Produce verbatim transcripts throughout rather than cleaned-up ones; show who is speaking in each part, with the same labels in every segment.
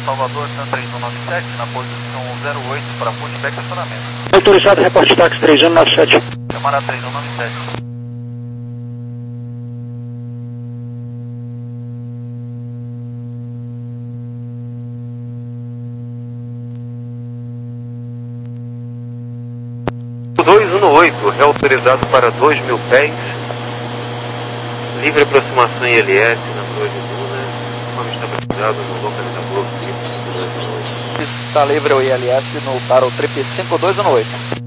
Speaker 1: Salvador, TAM três um nove sete, na posição zero oito para pushback e estacionamento.
Speaker 2: Autorizado, reporte táxi três um nove sete.
Speaker 1: Camarada três um nove sete.
Speaker 3: dois um oito, é autorizado para dois mil pés, livre aproximação em L S na Torre de Duna, conforme estabilizado no localizador.
Speaker 1: Está livre o I L S no, para o trip cinco dois um oito.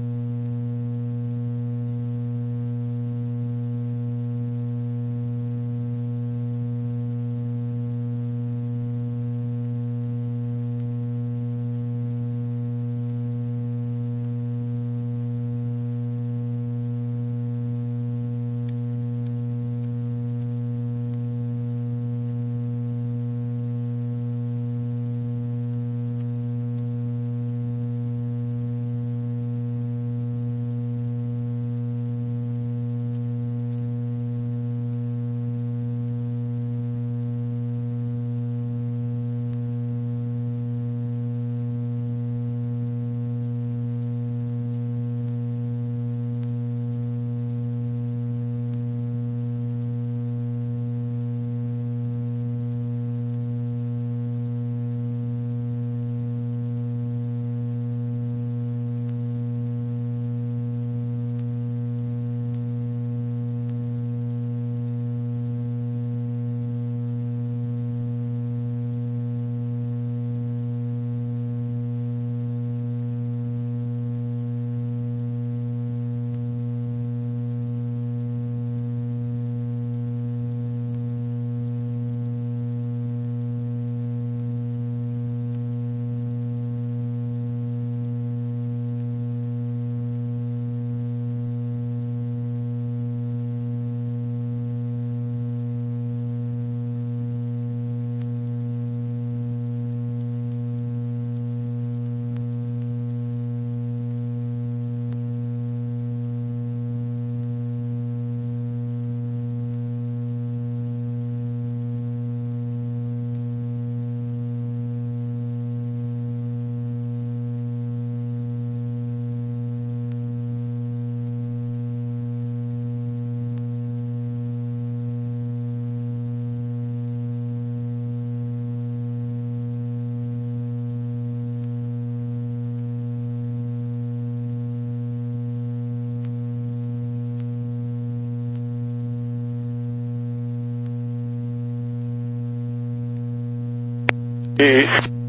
Speaker 2: E...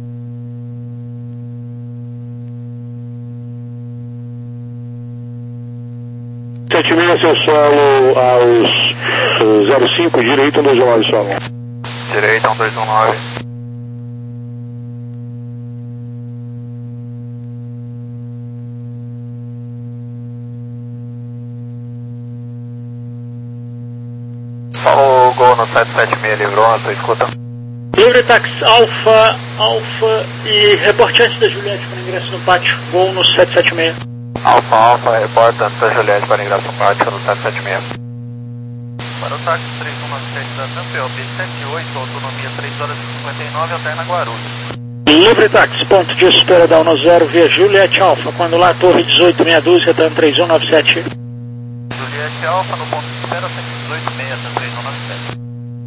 Speaker 2: sete mil, seu solo aos zero cinco, direito um dois um nove, solo.
Speaker 1: Direito um dois um nove. Só o Gol no sete sete seis, livrou, tô escutando.
Speaker 2: Livre táxi Alfa, Alfa e reporte antes da Juliette para ingresso no pátio, Gol no sete sete seis.
Speaker 1: Alfa, Alfa, reporta antes da Juliette para ingresso no pátio no sete sete seis. Para o táxi três um nove sete da TAM P O B sete oito, autonomia três horas e cinquenta e nove, alterna Guarulhos.
Speaker 2: Livre táxi, ponto de espera da Uno Zero via Juliette Alfa, quando lá Torre dezoito meia dúzia, TAM três um nove sete.
Speaker 1: Juliette Alfa no ponto de espera cento e dezoito meia, TAM três um nove sete.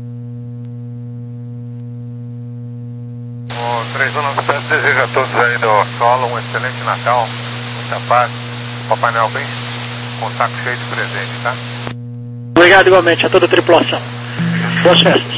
Speaker 3: O três um nove sete deseja a todos aí do solo um excelente Natal, muita paz, Papai Noel bem com o saco cheio de presente, tá?
Speaker 2: Obrigado igualmente a toda a tripulação. Boas festas.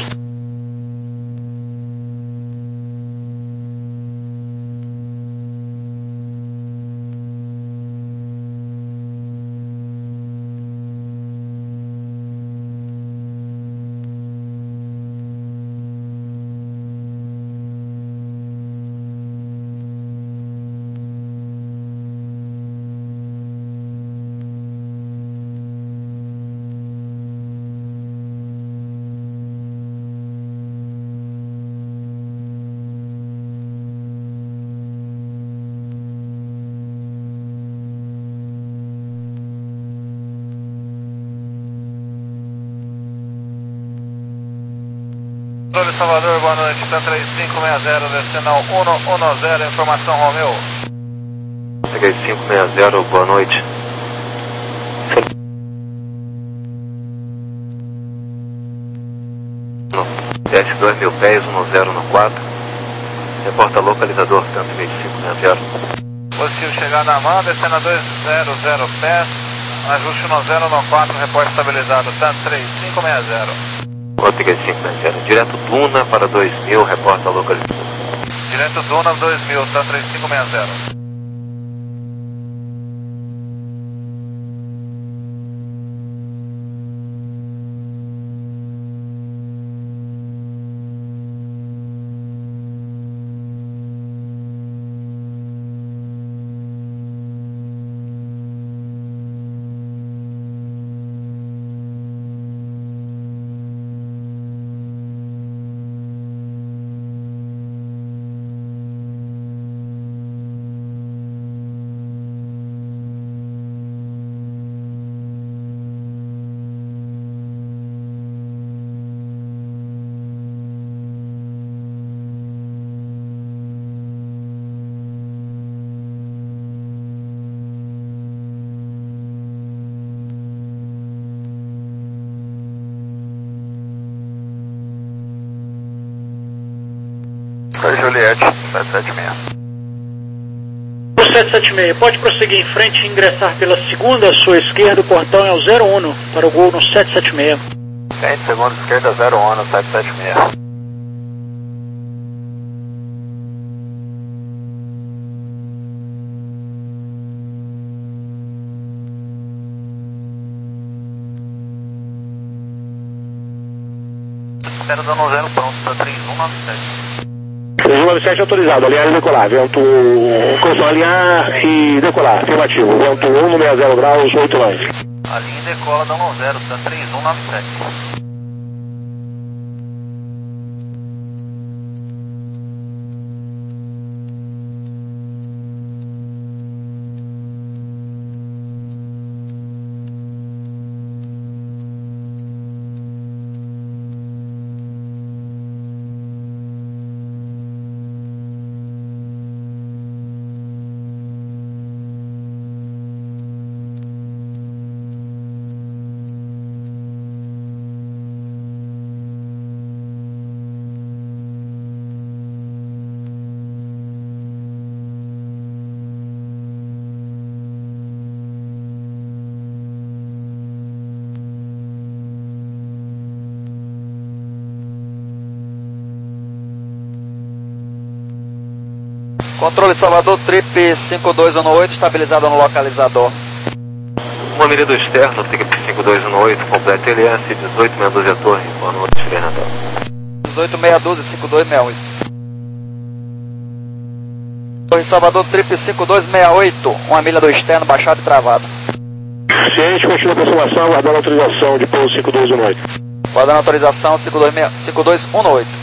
Speaker 1: Controle Salvador, boa noite, T três cinco seis zero, descendo ao cento e dez, informação Romeu.
Speaker 4: T três cinco seis zero, boa noite. Desce dois mil pés, um zero no quatro. Reporta localizador, T três cinco seis zero.
Speaker 1: Positivo, chegada na mão, descendo a dois zero zero pés, ajuste um zero no quatro, reporte estabilizado, T três cinco seis zero.
Speaker 4: O T três cinco seis zero, direto Duna para dois mil, reporta localizador.
Speaker 1: Direto Duna dois mil, T três cinco seis zero. Juliette, sete sete seis.
Speaker 2: O sete sete seis, pode prosseguir em frente e ingressar pela segunda à sua esquerda, o portão é o zero um para o gol no sete sete seis.
Speaker 1: Frente, segunda esquerda, zero um, sete sete seis. Espera dando zero pronto para três um nove sete.
Speaker 5: três um nove sete autorizado, alinhar e decolar, vento, construção alinhar e decolar, afirmativo, vento um no sessenta graus, oito nove.
Speaker 1: Alinha e decola, dando zero, tá três um nove sete. Controle Salvador, trip cinco dois um oito, estabilizado no localizador.
Speaker 4: Uma milha do externo, trip cinco dois um oito, completa L S, dezoito meia dúzia torre, boa noite, Feliz Natal.
Speaker 1: dezoito meia dúzia, cinco dois seis oito. Torre Salvador, trip cinco dois seis oito, uma milha do externo, baixado e travado.
Speaker 5: Ciente, continua a aproximação, aguardando a autorização de pouso cinco dois um oito.
Speaker 1: Aguardando a autorização, cinco dois um oito.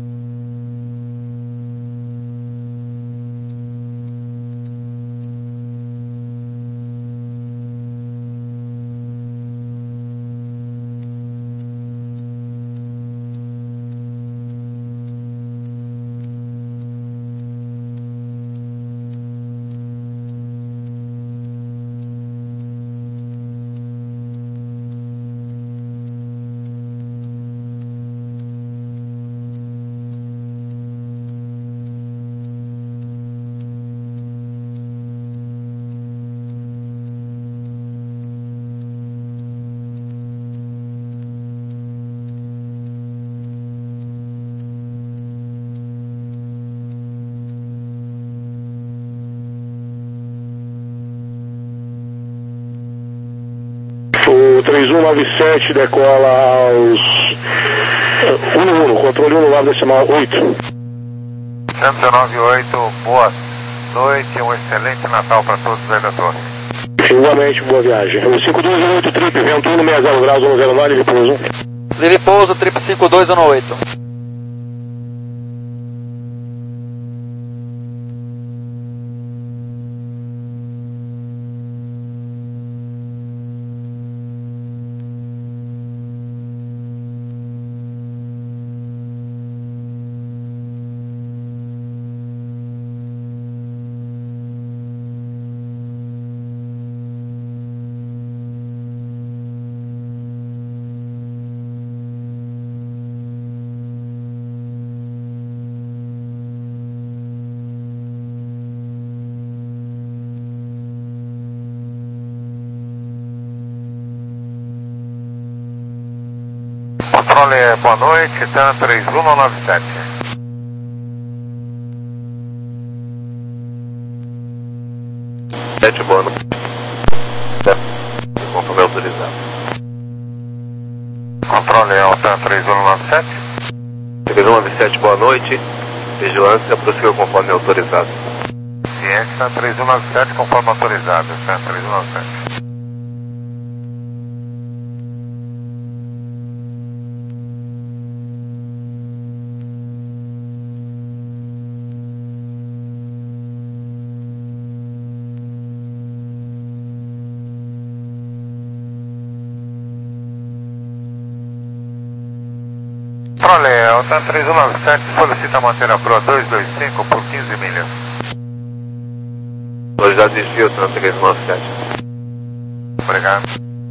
Speaker 5: O três um nove sete decola aos um um, controle um nove decimal oito.
Speaker 3: cento e dezenove oito, boa noite, um excelente Natal para todos aí da torre.
Speaker 5: Igualmente, boa viagem. O cinco dois um oito trip, vento um no sessenta graus, um zero nove, livre pouso.
Speaker 1: Livre pouso, trip cinco dois um oito.
Speaker 3: Controle, boa noite, TAM três um nove sete.
Speaker 4: sete, boa noite. Conforme autorizado.
Speaker 3: Controle, é o TAM três um nove sete.
Speaker 4: três um nove sete, boa noite. Vigilância, prossiga conforme autorizado.
Speaker 3: Ciente, TAM três um nove sete, conforme autorizado, TAM três um nove sete. Controle, o TAM três um nove sete solicita manter a proa dois dois cinco por quinze milhas.
Speaker 4: Autorizado desvio, TAM três um nove sete.
Speaker 3: Obrigado.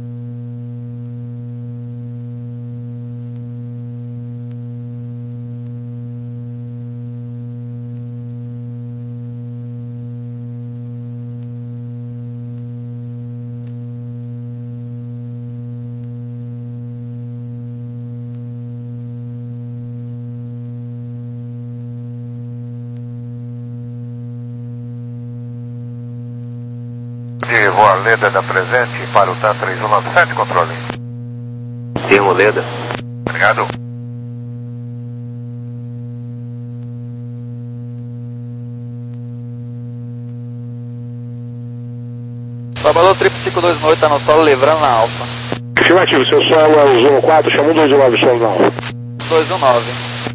Speaker 3: De voa Leda da presente para o TAM três um nove sete, controle.
Speaker 4: Termo Leda.
Speaker 3: Obrigado.
Speaker 1: Salvador triplo cinco dois oito está no solo, livrando na Alfa.
Speaker 5: Afirmativo, seu solo é o zero quatro, chama um dois nove, solo na Alfa.
Speaker 1: dois um nove.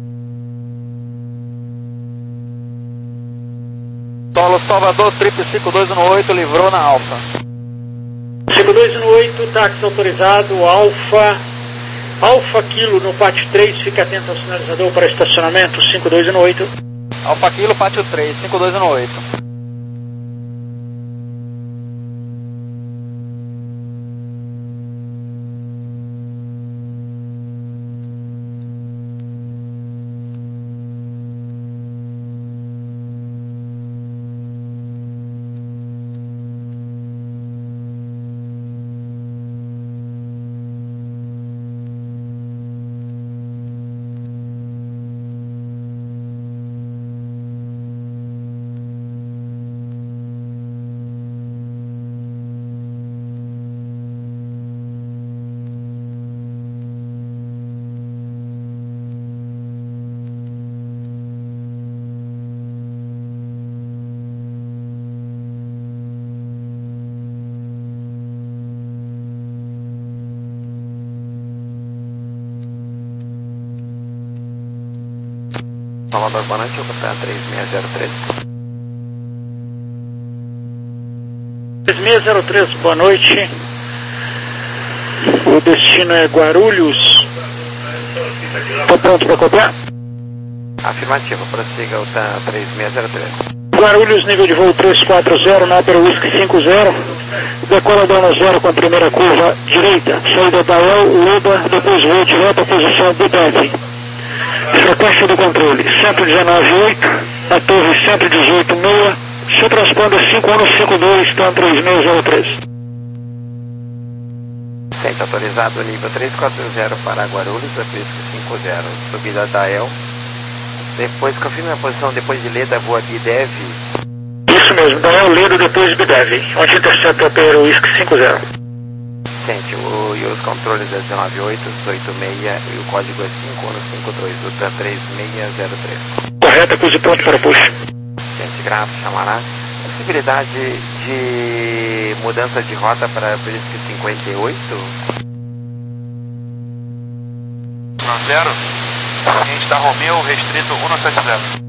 Speaker 1: Solo Salvador triplo cinco dois oito, livrou na Alfa.
Speaker 2: cinco dois um oito, táxi autorizado, Alfa, Alfa Kilo no pátio três, fica atento ao sinalizador para estacionamento, cinco dois um oito.
Speaker 1: Alfa Kilo, pátio três, cinco dois um oito.
Speaker 4: Salvador, boa noite, eu vou para três seis zero três.
Speaker 2: três seis zero três, boa noite. O destino é Guarulhos. Está pronto para copiar?
Speaker 4: Afirmativo, prossiga o TAM três seis zero três.
Speaker 2: Guarulhos, nível de voo três quatro zero, na Opera Whisky cinco zero. Decola dano zero com a primeira curva direita. Saída da El, Leda, depois voo direto à posição do D E V. Frequência do controle cento e dezenove oito, a torre cento e dezoito seis, seu transponder cinco um cinco dois, TAM três seis zero três.
Speaker 4: Centro autorizado, nível três quatro zero para Guarulhos, depois cinco zero, subida da El. Depois, confirme a posição depois de Leda, voa B D E V.
Speaker 2: Isso mesmo, da El, Leda, depois B D E V, onde intercepta o Opera Whisky cinco zero.
Speaker 4: Sente, o, e os controles é dezenove oito, dezoito seis e o código é cinco um cinco dois, o TAM três seis zero três.
Speaker 2: Correto, acuse pronto para push.
Speaker 4: Sente, grafo, chamará. Possibilidade de mudança de rota para Brisque cinquenta e oito?
Speaker 3: Não, zero. Seguinte da Romeo, restrito um sete zero.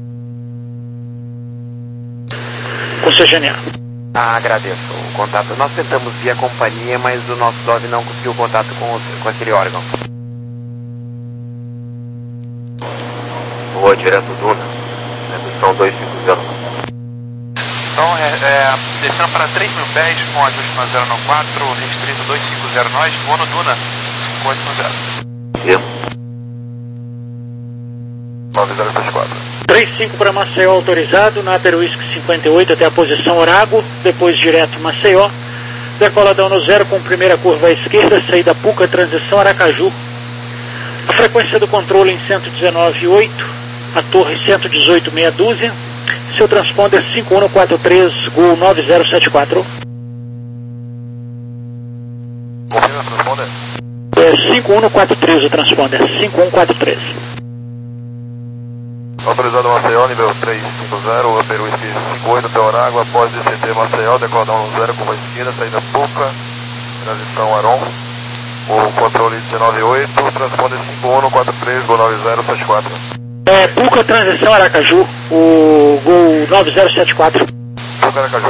Speaker 2: Com C G N A.
Speaker 4: Ah, agradeço o contato. Nós tentamos via companhia, mas o nosso D O V não conseguiu contato com, o, com aquele órgão. Rua direto Duna, redução dois cinco zero.
Speaker 3: Então, é, é, descendo para três mil pés, com ajuste na zero nove quatro, restrito dois cinco zero, nós, voo no Duna, cinco oito zero.
Speaker 4: Termo.
Speaker 3: nove zero sete quatro.
Speaker 2: três cinco para Maceió autorizado, na Opera Whisky cinquenta e oito até a posição Orago, depois direto Maceió. Decoladão no zero com primeira curva à esquerda, saída Puca, transição Aracaju. Frequência do controle em cento e dezenove vírgula oito, a torre cento e dezoito meia dúzia. Seu transponder cinco um quatro três, Gol nove zero sete quatro.
Speaker 1: Confirma o transponder.
Speaker 2: É cinco um quatro três o transponder, cinco um quatro três.
Speaker 1: Autorizado Maceió, nível trezentos e cinquenta, Peru Whisky cinco oito, Teorágua, após D C T Maceió, decolar um zero, curva esquerda, saída Puca, transição Aron, o controle dezenove oito, transponder cinco um quatro três, Gol nove zero sete quatro.
Speaker 2: É, Puca, transição Aracaju, o Gol nove zero sete quatro.
Speaker 1: Puca, Aracaju.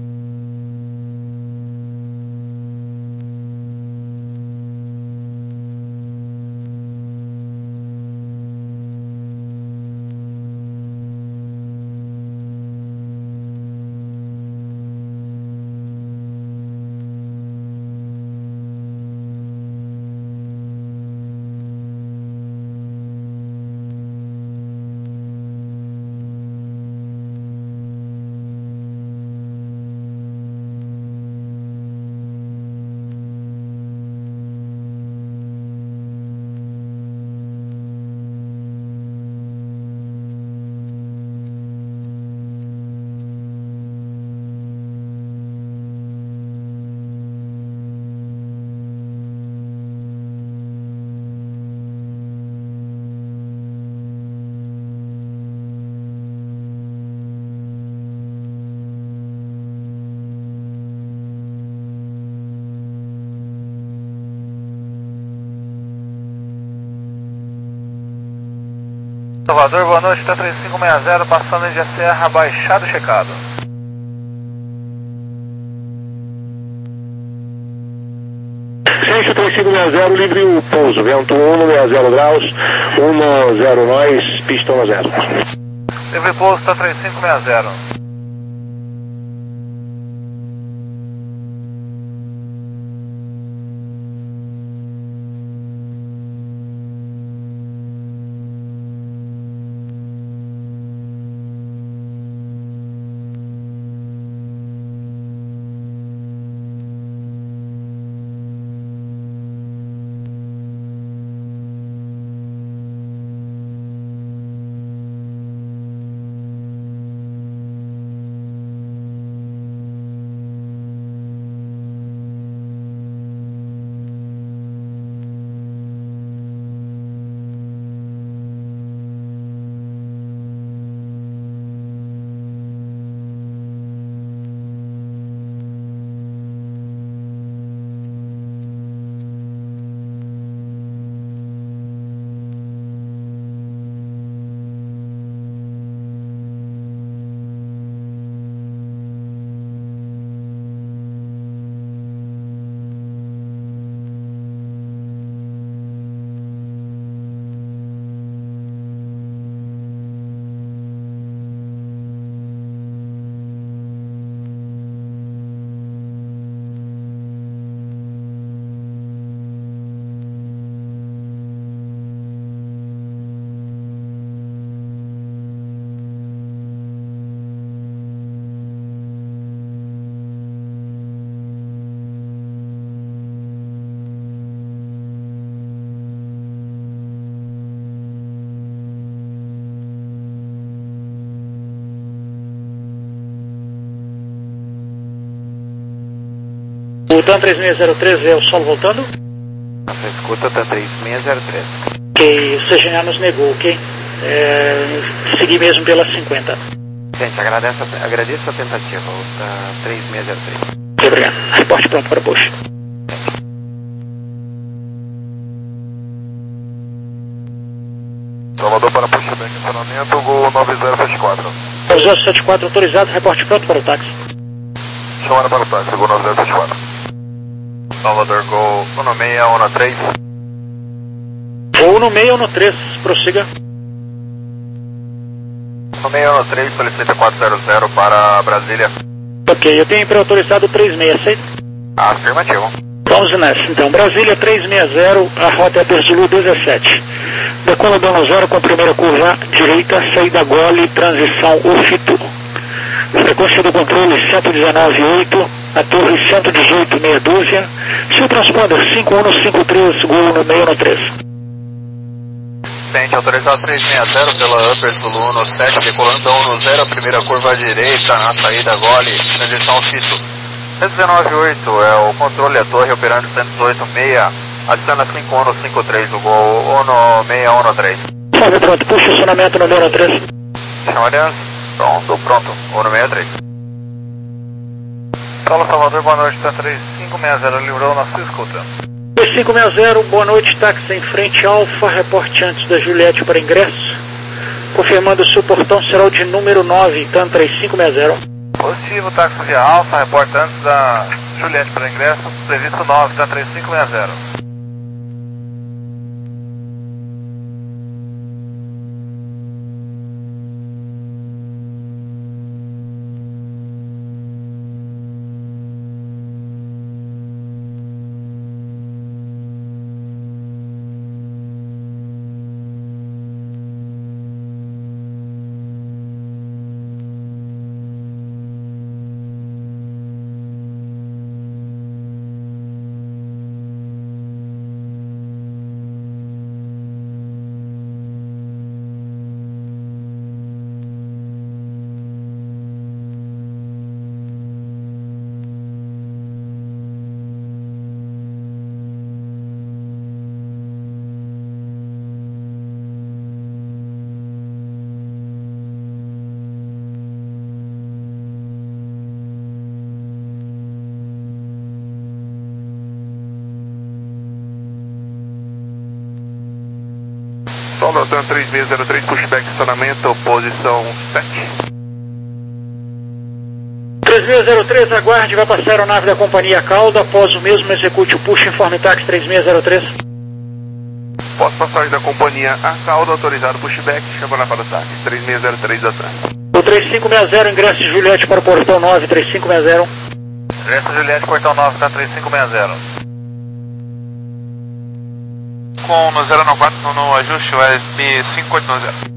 Speaker 1: Salvador, boa noite, T três cinco seis zero, passando de Serra, baixado checado.
Speaker 5: Ciência três cinco seis zero, livre o pouso, vento um sessenta graus, um zero nós, pistão a zero.
Speaker 1: Livre pouso, T três cinco seis zero.
Speaker 2: O TAM três seis zero três é o solo voltando?
Speaker 4: Você escuta, TAM três seis zero três.
Speaker 2: Ok, o C G N A nos negou, ok? É, seguir mesmo pela cinquenta.
Speaker 4: Gente, agradeço, agradeço a tentativa, o TAM três seis zero três.
Speaker 2: Muito obrigado. Reporte pronto para push.
Speaker 1: Salvador para pushback, acionamento, Gol nove zero sete quatro.
Speaker 2: nove zero sete quatro autorizado, reporte pronto para o táxi.
Speaker 1: Chamada para o táxi, Gol nove zero sete quatro. Salvador, Gol um seis um três.
Speaker 2: Ou no meio ou no três, prossiga.
Speaker 1: um seis um três, solicita quatro zero zero para Brasília.
Speaker 2: Ok, eu tenho pré-autorizado três seis, aceito?
Speaker 1: Afirmativo.
Speaker 2: Vamos nessa, então. Brasília três seis zero, a rota é Persulu dezessete. Decola dono zero com primeira curva direita, saída gole, transição Ufito. Frequência do controle cento e dezenove oito, a torre cento e dezoito meia dúzia. Seu transponder cinco um cinco três, Gol no meio no três.
Speaker 1: Assistente, autorizado três seis zero pela Upper Zulu no sete, decolando um zero, primeira curva à direita, na saída gole, transição Cito. cento e dezenove oito é o controle, a torre operando cento e dezoito seis, adiciona cinco um cinco três do gol, um seis um três.
Speaker 2: Fábio, pronto, puxa o acionamento no zero três.
Speaker 1: Senhores, pronto, pronto, um seis três. Paulo Salvador, boa noite, tá três cinco seis zero, livrou na sua escuta.
Speaker 2: três cinco seis zero, boa noite, táxi em frente Alfa, reporte antes da Juliette para ingresso. Confirmando o seu portão será o de número nove, TAM três cinco seis zero.
Speaker 1: Positivo, táxi via Alfa, reporte antes da Juliette para ingresso, previsto nove, TAM três cinco seis zero. Solo TAM três seis zero três, pushback estacionamento, posição sete.
Speaker 2: três seis zero três, aguarde, vai passar a aeronave da companhia Calda, após o mesmo execute o push informe táxi três seis zero três.
Speaker 1: Pós passagem da companhia A Calda, autorizado pushback, chamando para o táxi três seis zero três da TAM.
Speaker 2: O três cinco seis zero, ingresso de Juliette para o portão nove, três cinco seis zero.
Speaker 1: Ingresso de Juliette, portão nove, TAM três cinco seis zero.
Speaker 3: Com no zero nove quatro no ajuste, o S B cinco oito nove zero.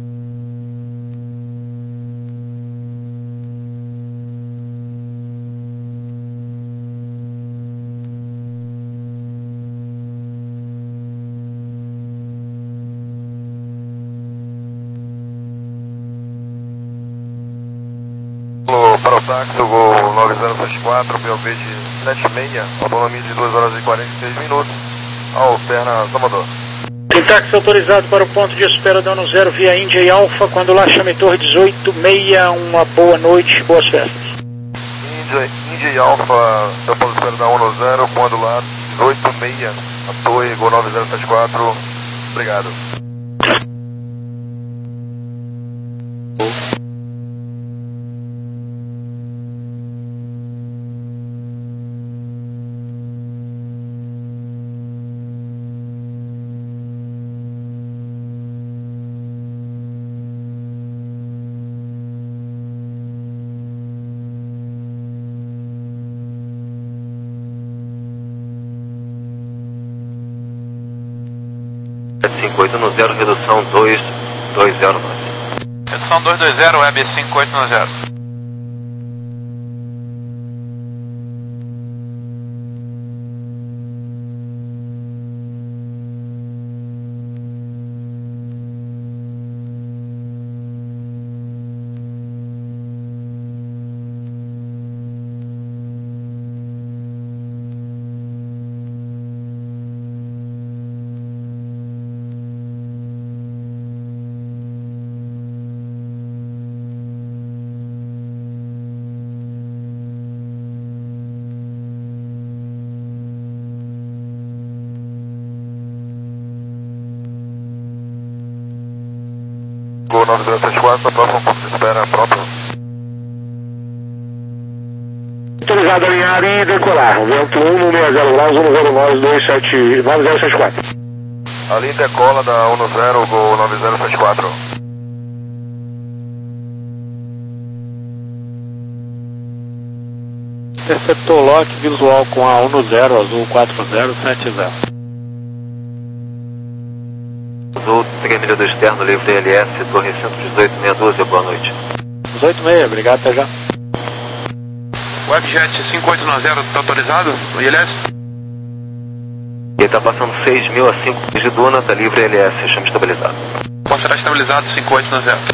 Speaker 1: Para o táxi, o Gol nove zero sete quatro, P O V de sete seis, autonomia de duas horas e quarenta e seis minutos, alterna Salvador.
Speaker 2: Tem táxi autorizado para o ponto de espera dano zero via Índia e Alfa, quando lá chame Torre dezoito seis, uma boa noite, boas festas.
Speaker 1: Índia, Índia e Alfa, da ponto de espera da um zero, quando lá dezoito seis, a Torre, Gol nove zero sete quatro, obrigado.
Speaker 4: cinco oito no zero, redução dois dois zero nove.
Speaker 3: Redução dois dois zero, Web cinco oito nove zero.
Speaker 1: Gol nove zero sete quatro, próximo ponto de espera próprio.
Speaker 5: Autorizado a alinhar e decolar. Vento um no seis zero graus, um zero nove dois sete nove zero sete quatro.
Speaker 1: A linha decola da um zero, Gol nove zero sete quatro.
Speaker 6: Interceptor lock visual com a um zero, azul quatro zero sete zero.
Speaker 4: Azul, três milha do externo, livre L S, torre cento e dezoito seis doze, boa noite.
Speaker 6: dezoito seis, obrigado, até já.
Speaker 3: Webjet cinco oito nove zero, está autorizado? O I L S?
Speaker 4: Ele está passando seis mil a cinco de Duna, está livre L S, chama estabilizado.
Speaker 3: Portará estabilizado cinco oito nove zero.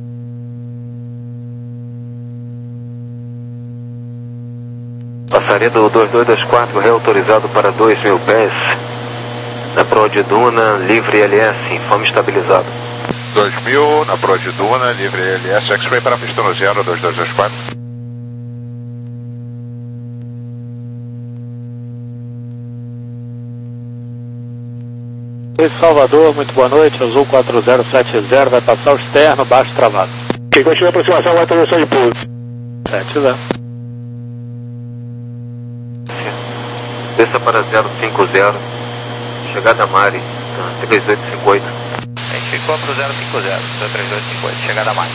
Speaker 4: Passaria do dois dois dois quatro, reautorizado para dois mil pés. Na Pro de Duna, livre L S, informe estabilizado.
Speaker 7: dois mil, na Pro de Duna, livre L S, X-Ray para pista no zero, dois dois dois quatro.
Speaker 6: Oi, Salvador, muito boa noite, Azul quatro zero sete zero, vai passar o externo, baixo travado.
Speaker 5: Ok, continua a aproximação, vai atenção de pouso.
Speaker 6: sete zero.
Speaker 4: Desça para zero cinco zero, chegada Mari, três oito cinco oito.
Speaker 8: A gente ficou pro zero cinco zero, três oito cinco oito, chegada Mari.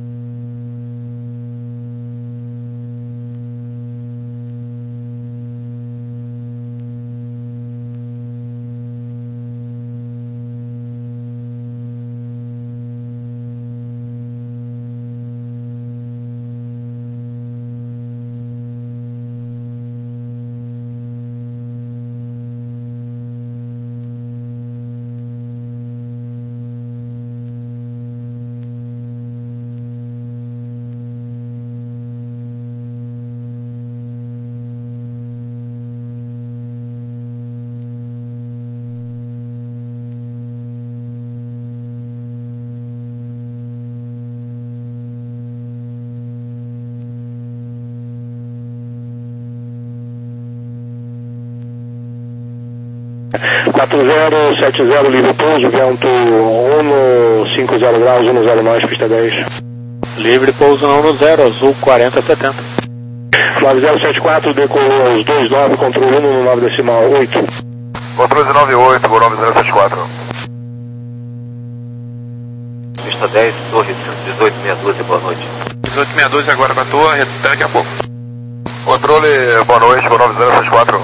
Speaker 5: quatro zero sete zero, livre pouso, vento um cinco zero graus, um zero nove, pista dez.
Speaker 6: Livre pouso na um zero, Azul quarenta setenta.
Speaker 5: nove zero sete quatro, decolou aos dois nove, controle um no nove decimal oito.
Speaker 1: Controle nove oito, Gol nove zero sete quatro.
Speaker 4: Pista dez, torre cento e dezoito sessenta e dois, boa noite.
Speaker 3: dezoito sessenta e dois agora com a torre, até daqui a pouco.
Speaker 1: Controle, boa noite, Gol nove zero sete quatro.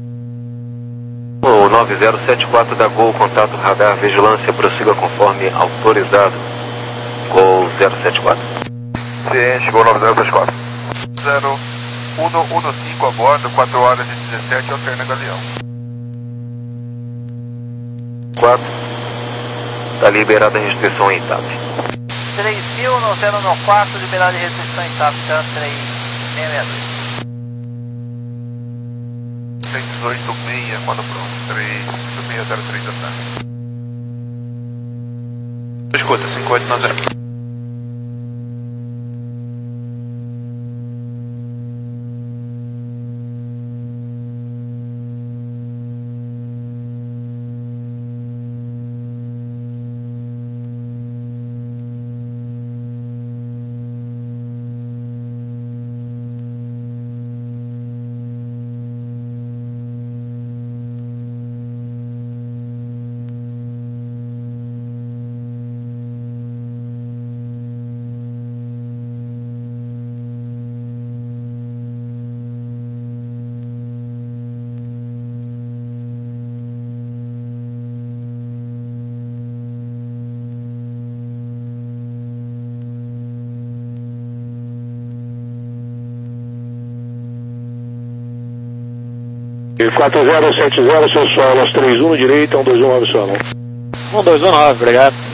Speaker 4: O nove zero sete quatro da Gol, contato radar, vigilância, prossiga conforme autorizado. Gol zero sete quatro.
Speaker 1: Ciente, Gol nove zero sete quatro. zero um um cinco a bordo, quatro horas e dezessete, alterna Galeão.
Speaker 4: quatro. Está liberada a restrição em TAP.
Speaker 8: três mil no zero nove quatro, liberada de restrição em TAP, três seis seis dois.
Speaker 1: três dezoito seis, quando pronto, três seis zero três da tarde.
Speaker 3: Escuta, cinco oito nove zero.
Speaker 5: quatro zero sete zero, seu solo, aos três um no direito, um dois um nove solo.
Speaker 6: um dois um nove, obrigado.